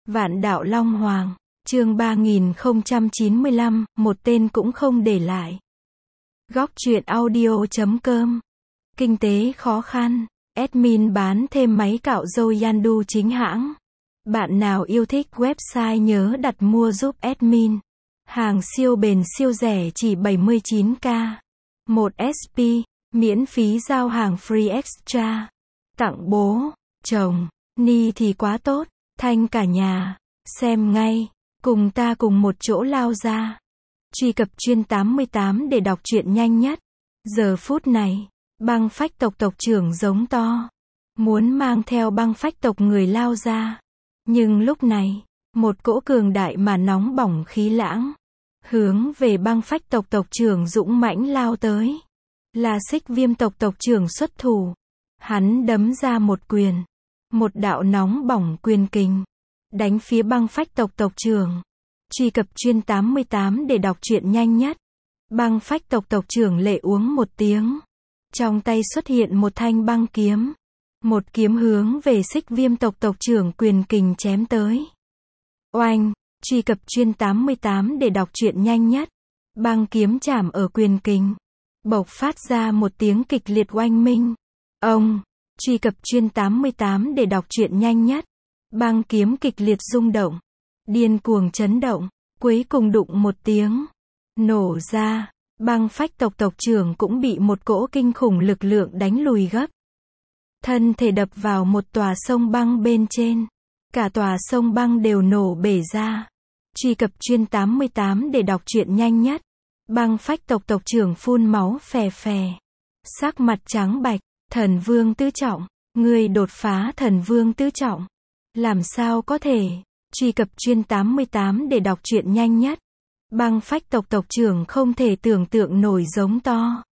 Vạn đạo Long Hoàng, chương 3095, một tên cũng không để lại. Góc truyện audio.com. Kinh tế khó khăn, admin bán thêm máy cạo râu Yandu chính hãng. Bạn nào yêu thích website nhớ đặt mua giúp admin. Hàng siêu bền siêu rẻ chỉ 79k. 1 SP, miễn phí giao hàng free extra. Tặng bố, chồng, ni thì quá tốt, thanh cả nhà. Xem ngay, cùng ta cùng một chỗ lao ra. Truy cập chuyên 88 để đọc truyện nhanh nhất. Giờ phút này, băng phách tộc trưởng giống to. Muốn mang theo băng phách tộc người lao ra. Nhưng lúc này, một cỗ cường đại mà nóng bỏng khí lãng. Hướng về băng phách tộc trưởng dũng mãnh lao tới. Là Xích Viêm tộc trưởng xuất thủ. Hắn đấm ra một quyền. Một đạo nóng bỏng quyền kình. Đánh phía băng phách tộc trưởng. Truy cập chuyên 88 để đọc truyện nhanh nhất. Băng phách tộc trưởng lệ uống một tiếng. Trong tay xuất hiện một thanh băng kiếm. Một kiếm hướng về Xích Viêm tộc trưởng quyền kình chém tới. Oanh, truy cập chuyên 88 để đọc truyện nhanh nhất. Băng kiếm chạm ở quyền kình. Bộc phát ra một tiếng kịch liệt oanh minh. Ông, truy cập chuyên 88 để đọc truyện nhanh nhất. Băng kiếm kịch liệt rung động. Điên cuồng chấn động. Cuối cùng đụng một tiếng. Nổ ra. Băng phách tộc trưởng cũng bị một cỗ kinh khủng lực lượng đánh lùi gấp. Thân thể đập vào một tòa sông băng bên trên. Cả tòa sông băng đều nổ bể ra. Truy cập chuyên 88 để đọc truyện nhanh nhất. Băng phách tộc trưởng phun máu phè phè. Sắc mặt trắng bạch. Thần vương tứ trọng. Người đột phá thần vương tứ trọng. Làm sao có thể? Truy cập chuyên 88 để đọc truyện nhanh nhất. Băng phách tộc trưởng không thể tưởng tượng nổi giống to.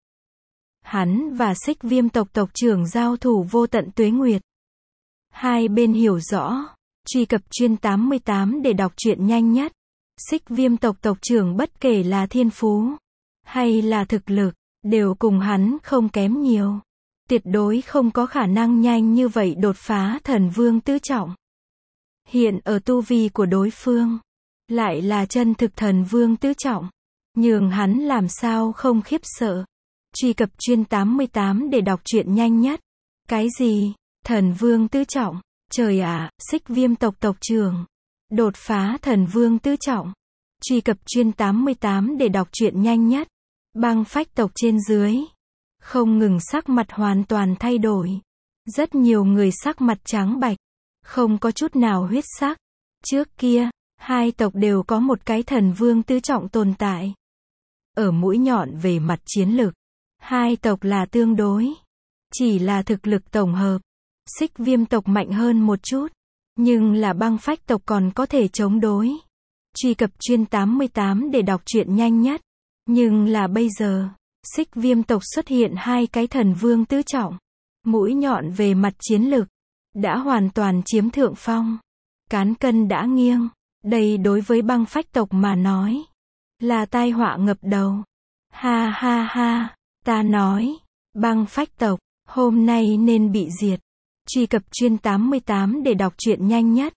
Hắn và Xích Viêm tộc trưởng giao thủ vô tận tuế nguyệt. Hai bên hiểu rõ. Truy cập chuyên 88 để đọc truyện nhanh nhất. Xích Viêm tộc trưởng bất kể là thiên phú hay là thực lực, đều cùng hắn không kém nhiều. Tuyệt đối không có khả năng nhanh như vậy đột phá thần vương tứ trọng. Hiện ở tu vi của đối phương, lại là chân thực thần vương tứ trọng. Nhường hắn làm sao không khiếp sợ. Truy cập chuyên 88 để đọc truyện nhanh nhất. Cái gì? Thần vương tứ trọng? Trời ạ, Xích Viêm tộc trưởng. Đột phá thần vương tứ trọng. Truy cập chuyên 88 để đọc truyện nhanh nhất. Băng phách tộc trên dưới. Không ngừng sắc mặt hoàn toàn thay đổi. Rất nhiều người sắc mặt trắng bạch. Không có chút nào huyết sắc. Trước kia, hai tộc đều có một cái thần vương tứ trọng tồn tại. Ở mũi nhọn về mặt chiến lực, hai tộc là tương đối. Chỉ là thực lực tổng hợp. Xích Viêm tộc mạnh hơn một chút. Nhưng là băng phách tộc còn có thể chống đối. Truy cập chuyên 88 để đọc truyện nhanh nhất. Nhưng là bây giờ, Xích Viêm tộc xuất hiện hai cái thần vương tứ trọng. Mũi nhọn về mặt chiến lực. Đã hoàn toàn chiếm thượng phong. Cán cân đã nghiêng. Đây đối với băng phách tộc mà nói. Là tai họa ngập đầu. Ha ha ha. Ta nói. Băng phách tộc. Hôm nay nên bị diệt. Truy cập chuyên 88 để đọc truyện nhanh nhất.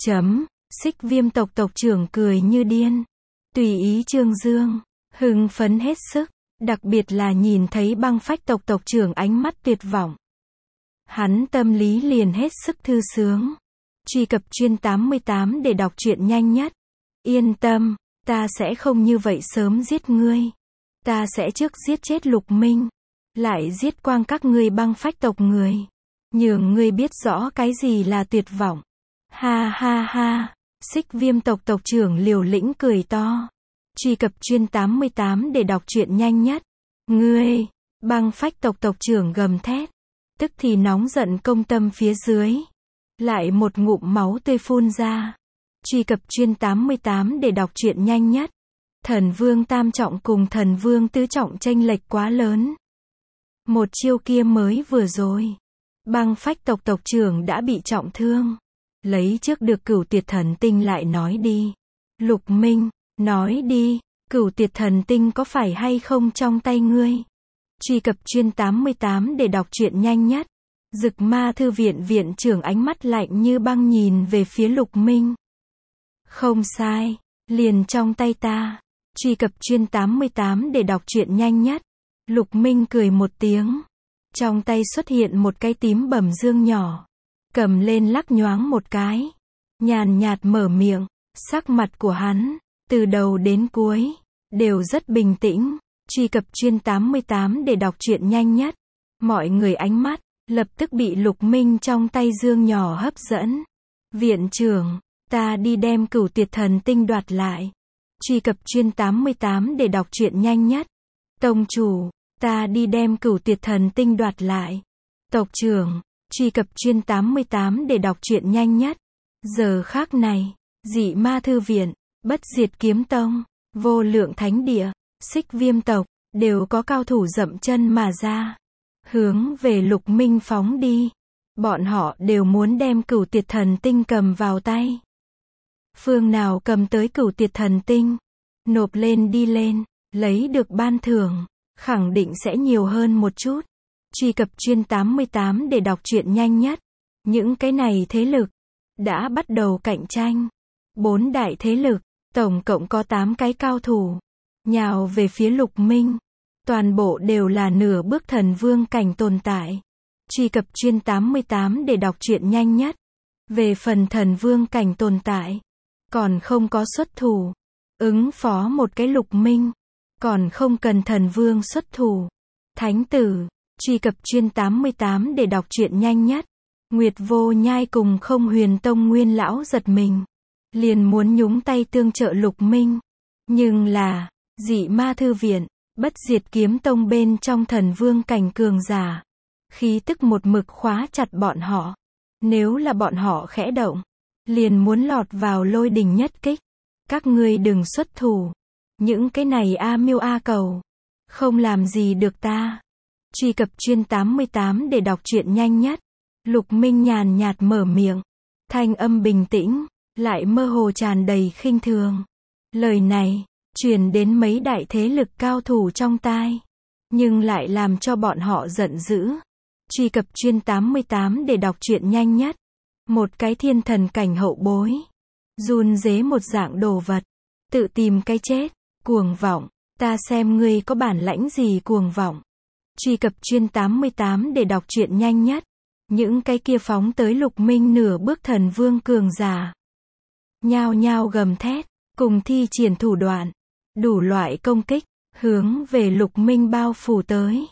Xích Viêm tộc trưởng cười như điên. Tùy ý trương dương. Hưng phấn hết sức. Đặc biệt là nhìn thấy băng phách tộc trưởng ánh mắt tuyệt vọng. Hắn tâm lý liền hết sức thư sướng. Truy cập chuyên 88 để đọc truyện nhanh nhất. Yên tâm, ta sẽ không như vậy sớm giết ngươi. Ta sẽ trước giết chết Lục Minh. Lại giết quang các ngươi băng phách tộc người. Nhường ngươi biết rõ cái gì là tuyệt vọng. Ha ha ha. Xích Viêm tộc trưởng liều lĩnh cười to. Truy cập chuyên 88 để đọc truyện nhanh nhất. Ngươi, băng phách tộc trưởng gầm thét. Tức thì nóng giận công tâm phía dưới. Lại một ngụm máu tươi phun ra. Truy cập chuyên 88 để đọc truyện nhanh nhất. Thần vương tam trọng cùng thần vương tứ trọng chênh lệch quá lớn. Một chiêu kia mới vừa rồi. Băng phách tộc trưởng đã bị trọng thương. Lấy trước được Cửu Tuyệt Thần Tinh lại nói đi. Lục Minh, nói đi, Cửu Tuyệt Thần Tinh có phải hay không trong tay ngươi? Truy cập chuyên 88 để đọc truyện nhanh nhất. Dực Ma Thư viện viện trưởng ánh mắt lạnh như băng nhìn về phía Lục Minh. Không sai, liền trong tay ta. Truy cập Chuyên 88 để đọc truyện nhanh nhất. Lục Minh cười một tiếng. Trong tay xuất hiện một cái tím bẩm dương nhỏ. Cầm lên lắc nhoáng một cái. Nhàn nhạt mở miệng. Sắc mặt của hắn, từ đầu đến cuối, đều rất bình tĩnh. Truy cập Chuyên 88 để đọc truyện nhanh nhất. Mọi người ánh mắt, lập tức bị Lục Minh trong tay dương nhỏ hấp dẫn. Viện trưởng, ta đi đem Cửu Tuyệt Thần Tinh đoạt lại. Truy cập Chuyên 88 để đọc truyện nhanh nhất. Tông chủ, ta đi đem Cửu Tuyệt Thần Tinh đoạt lại. Tộc trưởng, truy cập Chuyên 88 để đọc truyện nhanh nhất. Giờ khác này, Dị Ma Thư Viện, Bất Diệt Kiếm Tông, Vô Lượng Thánh Địa, Xích Viêm tộc, đều có cao thủ dậm chân mà ra. Hướng về Lục Minh phóng đi. Bọn họ đều muốn đem Cửu Tuyệt Thần Tinh cầm vào tay. Phương nào cầm tới Cửu Tuyệt Thần Tinh, nộp lên đi lên, lấy được ban thưởng, khẳng định sẽ nhiều hơn một chút. Truy cập Chuyên 88 để đọc truyện nhanh nhất. Những cái này thế lực, đã bắt đầu cạnh tranh. 4 đại thế lực, tổng cộng có 8 cái cao thủ, nhào về phía Lục Minh. Toàn bộ đều là nửa bước thần vương cảnh tồn tại. Truy cập Chuyên 88 để đọc truyện nhanh nhất. Về phần thần vương cảnh tồn tại, còn không có xuất thủ. Ứng phó một cái Lục Minh, còn không cần thần vương xuất thủ. Thánh tử, truy cập Chuyên 88 để đọc truyện nhanh nhất. Nguyệt Vô Nhai cùng Không Huyền Tông nguyên lão giật mình. Liền muốn nhúng tay tương trợ Lục Minh. Nhưng là, Dị Ma Thư Viện, Bất Diệt Kiếm Tông bên trong thần vương cảnh cường giả. Khí tức một mực khóa chặt bọn họ. Nếu là bọn họ khẽ động, liền muốn lọt vào lôi đình nhất kích. Các ngươi đừng xuất thủ. Những cái này a miêu a cầu, không làm gì được ta. Truy cập Chuyên 88 để đọc truyện nhanh nhất. Lục Minh nhàn nhạt mở miệng. Thanh âm bình tĩnh, lại mơ hồ tràn đầy khinh thường. Lời này, truyền đến mấy đại thế lực cao thủ trong tai. Nhưng lại làm cho bọn họ giận dữ. Truy cập Chuyên 88 để đọc truyện nhanh nhất. Một cái thiên thần cảnh hậu bối. Run rế một dạng đồ vật. Tự tìm cái chết. Cuồng vọng. Ta xem ngươi có bản lãnh gì cuồng vọng. Truy cập Chuyên 88 để đọc truyện nhanh nhất. Những cái kia phóng tới Lục Minh nửa bước thần vương cường giả. Nhao nhao gầm thét. Cùng thi triển thủ đoạn. Đủ loại công kích. Hướng về Lục Minh bao phủ tới.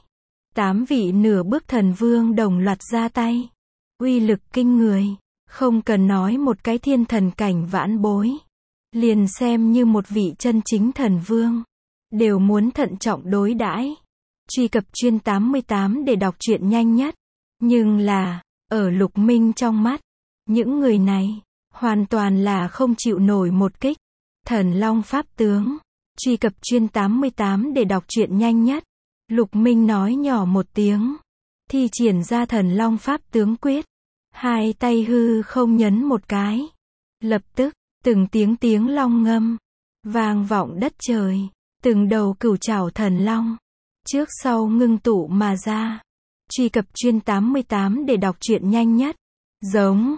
8 vị nửa bước thần vương đồng loạt ra tay. Uy lực kinh người. Không cần nói một cái thiên thần cảnh vãn bối. Liền xem như một vị chân chính thần vương. Đều muốn thận trọng đối đãi. Truy cập Chuyên 88 để đọc truyện nhanh nhất. Nhưng là, ở Lục Minh trong mắt, những người này, hoàn toàn là không chịu nổi một kích. Thần Long Pháp Tướng. Truy cập Chuyên 88 để đọc truyện nhanh nhất. Lục Minh nói nhỏ một tiếng. Thi triển ra Thần Long Pháp Tướng quyết. Hai tay hư không nhấn một cái. Lập tức, từng tiếng long ngâm. Vang vọng đất trời. Từng đầu cửu trảo thần long. Trước sau ngưng tụ mà ra. Truy cập Chuyên 88 để đọc truyện nhanh nhất. Giống.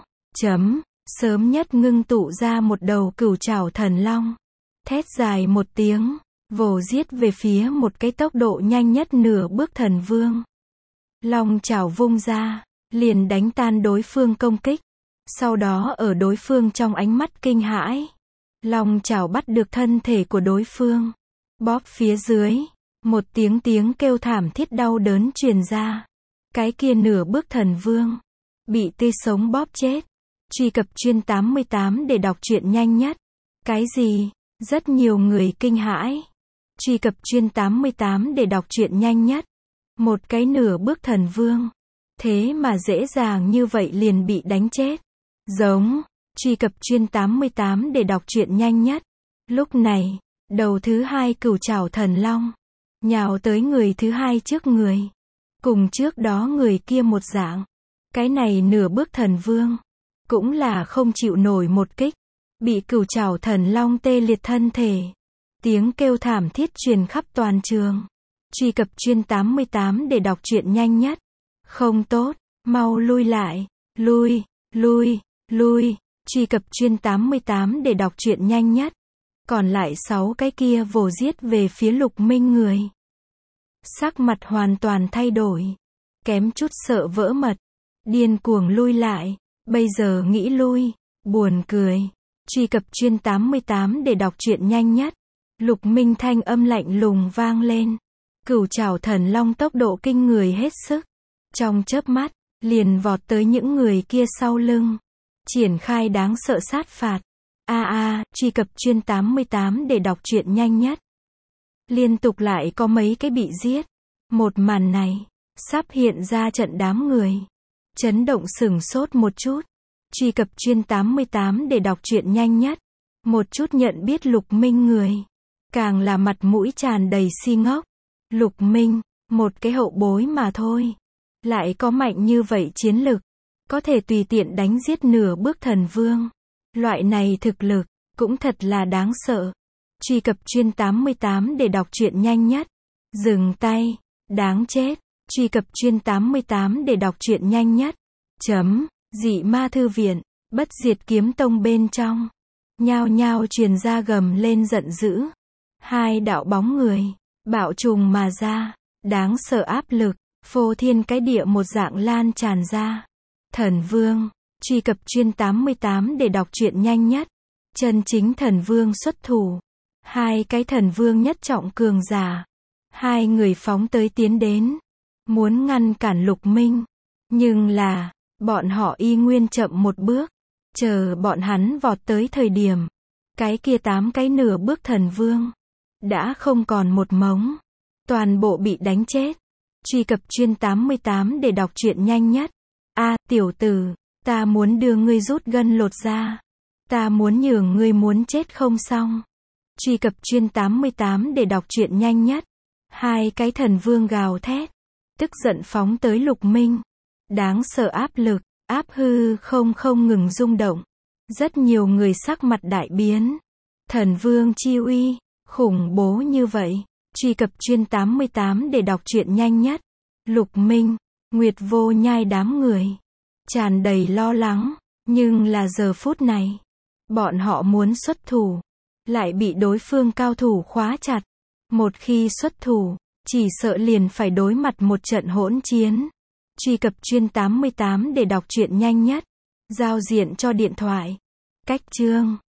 Sớm nhất ngưng tụ ra một đầu cửu trảo thần long. Thét dài một tiếng. Vồ giết về phía một cái tốc độ nhanh nhất nửa bước thần vương. Long chảo vung ra. Liền đánh tan đối phương công kích. Sau đó ở đối phương trong ánh mắt kinh hãi. Long chảo bắt được thân thể của đối phương. Bóp phía dưới. Một tiếng kêu thảm thiết đau đớn truyền ra. Cái kia nửa bước thần vương. Bị tươi sống bóp chết. Truy cập Chuyên 88 để đọc truyện nhanh nhất. Cái gì? Rất nhiều người kinh hãi. Truy cập Chuyên 88 để đọc truyện nhanh nhất. Một cái nửa bước thần vương. Thế mà dễ dàng như vậy liền bị đánh chết. Giống. Truy cập Chuyên 88 để đọc truyện nhanh nhất. Lúc này, đầu thứ hai cửu trảo thần long. Nhào tới người thứ hai trước người. Cùng trước đó người kia một dạng. Cái này nửa bước thần vương. Cũng là không chịu nổi một kích. Bị cửu trảo thần long tê liệt thân thể. Tiếng kêu thảm thiết truyền khắp toàn trường. Truy cập Chuyên 88 để đọc truyện nhanh nhất. Không tốt, mau lui lại. Lui. Truy cập chuyên 88 để đọc truyện nhanh nhất. Còn lại 6 cái kia vồ giết về phía Lục Minh người. Sắc mặt hoàn toàn thay đổi. Kém chút sợ vỡ mật. Điên cuồng lui lại. Bây giờ nghĩ lui. Buồn cười. Truy cập chuyên 88 để đọc truyện nhanh nhất. Lục Minh thanh âm lạnh lùng vang lên. Cửu trảo thần long tốc độ kinh người hết sức. Trong chớp mắt, liền vọt tới những người kia sau lưng. Triển khai đáng sợ sát phạt. Truy cập chuyên 88 để đọc truyện nhanh nhất. Liên tục lại có mấy cái bị giết. Một màn này, sắp hiện ra trận đám người. Chấn động sửng sốt một chút. Truy cập chuyên 88 để đọc truyện nhanh nhất. Một chút nhận biết Lục Minh người. Càng là mặt mũi tràn đầy si ngốc. Lục Minh, một cái hậu bối mà thôi. Lại có mạnh như vậy chiến lực. Có thể tùy tiện đánh giết nửa bước thần vương. Loại này thực lực, cũng thật là đáng sợ. Truy cập chuyên 88 để đọc truyện nhanh nhất. Dừng tay, đáng chết. Truy cập chuyên 88 để đọc truyện nhanh nhất. Dị ma thư viện, Bất Diệt Kiếm Tông bên trong. Nhao nhao truyền ra gầm lên giận dữ. Hai đạo bóng người, bạo trùng mà ra. Đáng sợ áp lực, phô thiên cái địa một dạng lan tràn ra. Thần Vương, truy cập chuyên 88 để đọc truyện nhanh nhất. Chân chính thần vương xuất thủ. Hai cái thần vương nhất trọng cường giả. Hai người phóng tới tiến đến. Muốn ngăn cản Lục Minh. Nhưng là, bọn họ y nguyên chậm một bước. Chờ bọn hắn vọt tới thời điểm. Cái kia 8 cái nửa bước thần vương. Đã không còn một mống. Toàn bộ bị đánh chết. Truy cập chuyên 88 để đọc truyện nhanh nhất. Tiểu tử, ta muốn đưa ngươi rút gân lột da. Ta muốn nhường ngươi muốn chết không xong. Truy cập chuyên 88 để đọc truyện nhanh nhất. Hai cái thần vương gào thét. Tức giận phóng tới Lục Minh. Đáng sợ áp lực, áp hư không ngừng rung động. Rất nhiều người sắc mặt đại biến. Thần vương chi uy, khủng bố như vậy. Truy cập chuyên 88 để đọc truyện nhanh nhất. Lục Minh, Nguyệt Vô Nhai đám người. Tràn đầy lo lắng. Nhưng là giờ phút này. Bọn họ muốn xuất thủ. Lại bị đối phương cao thủ khóa chặt. Một khi xuất thủ, chỉ sợ liền phải đối mặt một trận hỗn chiến. Truy cập chuyên 88 để đọc truyện nhanh nhất. Giao diện cho điện thoại. Cách chương